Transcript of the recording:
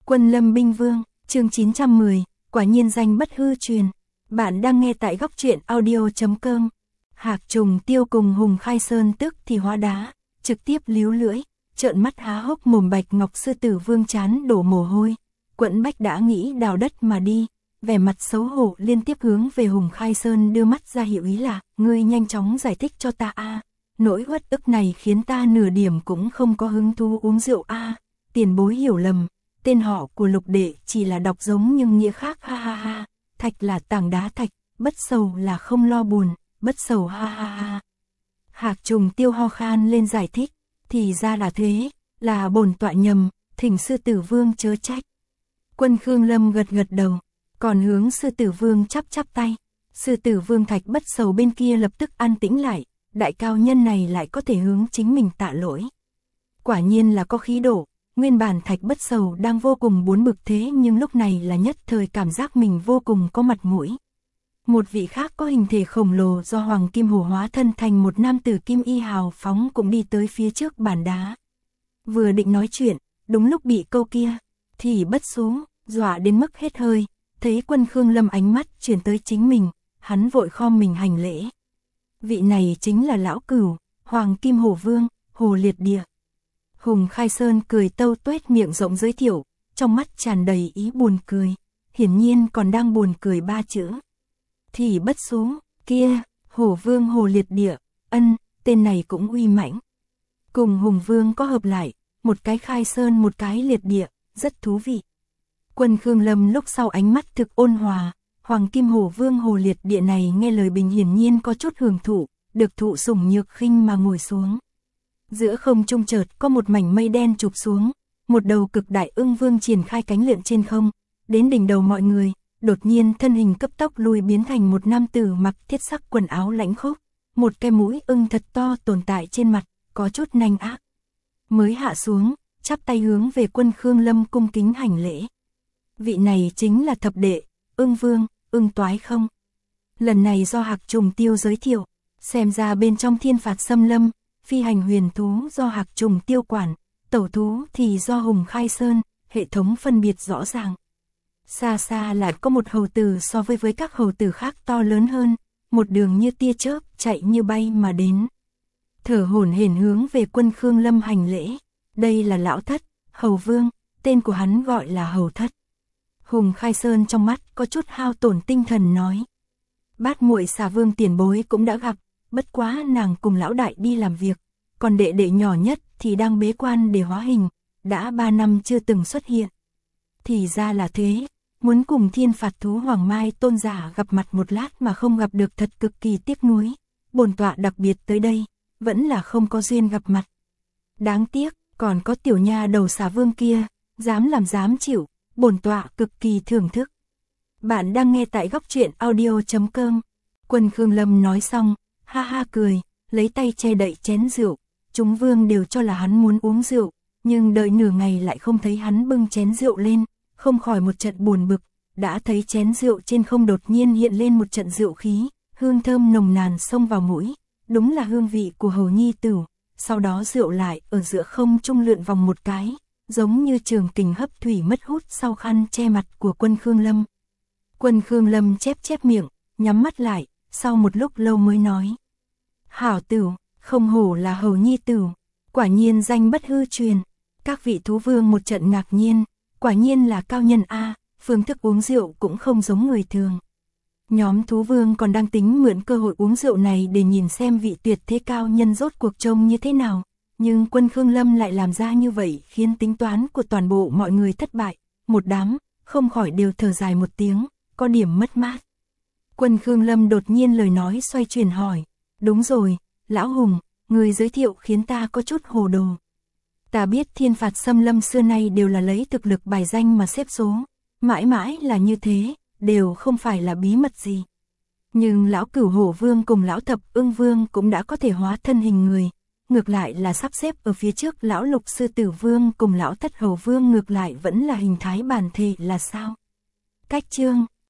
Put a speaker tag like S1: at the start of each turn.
S1: Quân Lâm Binh Vương, chương 910, quả nhiên danh bất hư truyền. Bạn đang nghe tại góc truyện audio.com. Hạc Trùng Tiêu cùng Hùng Khai Sơn tức thì hóa đá, trực tiếp líu lưỡi, trợn mắt há hốc mồm. Bạch Ngọc Sư Tử Vương chán đổ mồ hôi, Quẫn Bách đã nghĩ đào đất mà đi, vẻ mặt xấu hổ liên tiếp hướng về Hùng Khai Sơn đưa mắt ra hiệu ý là, ngươi nhanh chóng giải thích cho ta a. Nỗi uất ức này khiến ta nửa điểm cũng không có hứng thú uống rượu a. Tiền bối hiểu lầm, tên họ của Lục đệ chỉ là đọc giống nhưng nghĩa khác, ha ha ha. Thạch là tảng đá thạch, bất sầu là không lo buồn, bất sầu, ha ha ha. Hạc Trùng Tiêu ho khan lên giải thích, thì ra là thế, là bổn tọa nhầm, thỉnh Sư Tử Vương chớ trách. Quân Khương Lâm gật gật đầu, còn hướng Sư Tử Vương chắp chắp tay. Sư Tử Vương Thạch bất sầu bên kia lập tức an tĩnh lại, đại cao nhân này lại có thể hướng chính mình tạ lỗi. Quả nhiên là có khí độ. Nguyên bản Thạch bất sầu đang vô cùng buồn bực, thế nhưng lúc này là nhất thời cảm giác mình vô cùng có mặt mũi. Một vị khác có hình thể khổng lồ do Hoàng Kim Hổ hóa thân thành một nam tử kim y hào phóng cũng đi tới phía trước bàn đá. Vừa định nói chuyện, đúng lúc bị câu kia thì bất số, dọa đến mức hết hơi, thấy Quân Khương Lâm ánh mắt chuyển tới chính mình, hắn vội khom mình hành lễ. Vị này chính là lão cửu, Hoàng Kim Hổ Vương, Hồ Liệt Địa. Hùng Khai Sơn cười tâu tuét miệng rộng giới thiệu, trong mắt tràn đầy ý buồn cười, hiển nhiên còn đang buồn cười ba chữ. Thì bất số, kia, Hổ Vương Hồ Liệt Địa, tên này cũng uy mãnh. Cùng Hùng Vương có hợp lại, một cái Khai Sơn một cái Liệt Địa, rất thú vị. Quân Khương Lâm lúc sau ánh mắt thực ôn hòa, Hoàng Kim Hổ Vương Hồ Liệt Địa này nghe lời bình hiển nhiên có chút hưởng thụ, được thụ sủng nhược khinh mà ngồi xuống. Giữa không trung chợt có một mảnh mây đen chụp xuống, một đầu cực đại ưng vương triển khai cánh lượn trên không, đến đỉnh đầu mọi người, đột nhiên thân hình cấp tốc lùi biến thành một nam tử mặc thiết sắc quần áo lãnh khốc, một cái mũi ưng thật to tồn tại trên mặt, có chút nanh ác. Mới hạ xuống, chắp tay hướng về Quân Khương Lâm cung kính hành lễ. Vị này chính là thập đệ, ưng vương, ưng toái không? Lần này do Hạc Trùng Tiêu giới thiệu, xem ra bên trong Thiên Phạt Xâm Lâm, phi hành huyền thú do Hạc Trùng Tiêu quản, tẩu thú thì do Hùng Khai Sơn, hệ thống phân biệt rõ ràng. Xa xa là có một hầu tử so với các hầu tử khác to lớn hơn, một đường như tia chớp chạy như bay mà đến. Thở hổn hển hướng về Quân Khương Lâm hành lễ, đây là lão thất, Hầu Vương, tên của hắn gọi là Hầu Thất. Hùng Khai Sơn trong mắt có chút hao tổn tinh thần nói. Bát muội Xà Vương tiền bối cũng đã gặp, bất quá nàng cùng lão đại đi làm việc, còn đệ đệ nhỏ nhất thì đang bế quan để hóa hình, đã 3 năm chưa từng xuất hiện. Thì ra là thế, muốn cùng Thiên Phạt Thú Hoàng Mai tôn giả gặp mặt một lát mà không gặp được thật cực kỳ tiếc nuối, bổn tọa đặc biệt tới đây, vẫn là không có duyên gặp mặt. Đáng tiếc, còn có tiểu nha đầu Xà Vương kia, dám làm dám chịu, bổn tọa cực kỳ thưởng thức. Bạn đang nghe tại góc truyện audio.com. Quân Khương Lâm nói xong, ha ha cười, lấy tay che đậy chén rượu. Chúng vương đều cho là hắn muốn uống rượu, nhưng đợi nửa ngày lại không thấy hắn bưng chén rượu lên, không khỏi một trận buồn bực, đã thấy chén rượu trên không đột nhiên hiện lên một trận rượu khí, hương thơm nồng nàn xông vào mũi, đúng là hương vị của hầu nhi tử, sau đó rượu lại ở giữa không trung lượn vòng một cái, giống như trường kình hấp thủy mất hút sau khăn che mặt của Quân Khương Lâm. Quân Khương Lâm chép miệng, nhắm mắt lại, sau một lúc lâu mới nói. Hảo tử, không hổ là hầu nhi tử, quả nhiên danh bất hư truyền. Các vị thú vương một trận ngạc nhiên, quả nhiên là cao nhân a, phương thức uống rượu cũng không giống người thường. Nhóm thú vương còn đang tính mượn cơ hội uống rượu này để nhìn xem vị tuyệt thế cao nhân rốt cuộc trông như thế nào, nhưng Quân Khương Lâm lại làm ra như vậy khiến tính toán của toàn bộ mọi người thất bại, một đám không khỏi đều thở dài một tiếng, có điểm mất mát. Quân Khương Lâm đột nhiên lời nói xoay chuyển hỏi, đúng rồi, lão Hùng, người giới thiệu khiến ta có chút hồ đồ. Ta biết Thiên Phạt Xâm Lâm xưa nay đều là lấy thực lực bài danh mà xếp số, mãi mãi là như thế, đều không phải là bí mật gì. Nhưng lão Cửu Hổ Vương cùng lão Thập Ưng Vương cũng đã có thể hóa thân hình người, ngược lại là sắp xếp ở phía trước lão Lục Sư Tử Vương cùng lão Thất Hầu Vương ngược lại vẫn là hình thái bản thể là sao? Cách chương